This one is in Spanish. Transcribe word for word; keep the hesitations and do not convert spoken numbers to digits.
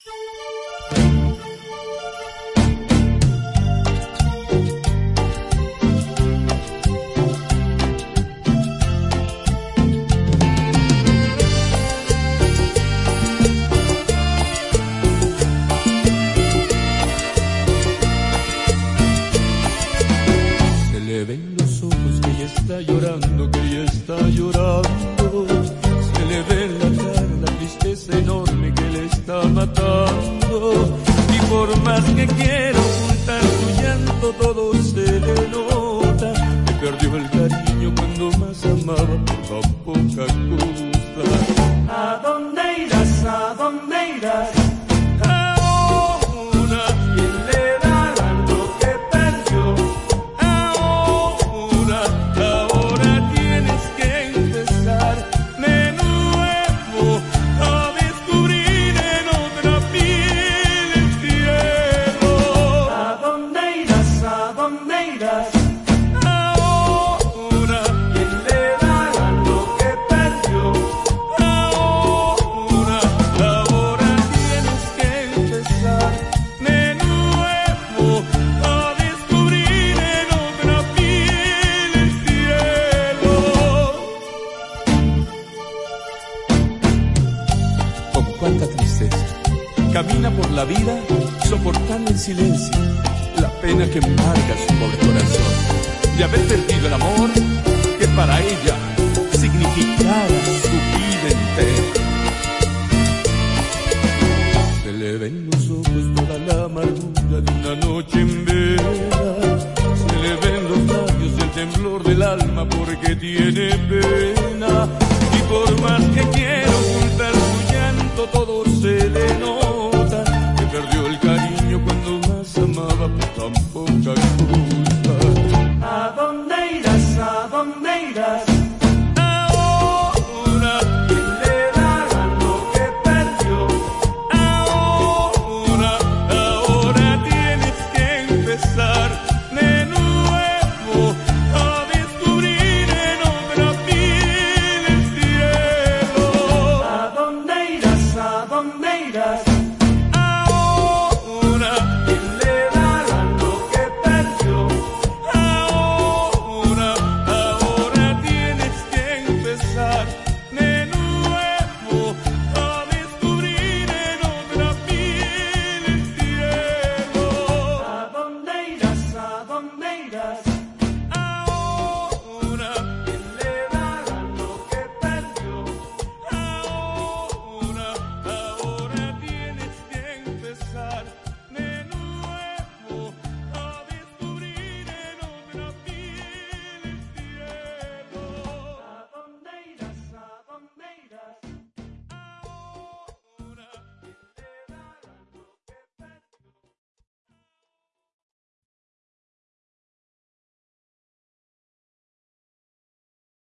Se le ven los ojos que ella está llorando, que ella está llorando. Se le ve en la cara la tristeza enorme que le está matando. Y por más que quiera ocultar su llanto, todo se le nota. Que perdió el cariño cuando más amaba por tan poca cosa. ¿A dónde irás? ¿A dónde irás? Cuánta tristeza. Camina por la vida soportando en silencio la pena que embarga su pobre corazón de haber perdido el amor que para ella significara su vida entera. Se le ven los ojos toda la amargura de una noche en vela. Se le ven los labios y el temblor del alma porque tiene pena. Y por más que quiera ocultar su llanto, todo se le nota. Que perdió el cariño cuando más amaba por tan poca cosa. ¿A dónde irás? ¿A dónde irás? Ahora, ¿quién le dará lo que perdió? ahora, ahora tienes que empezar de nuevo a descubrir en otra piel el cielo. ¿A dónde irás? ¿A dónde irás?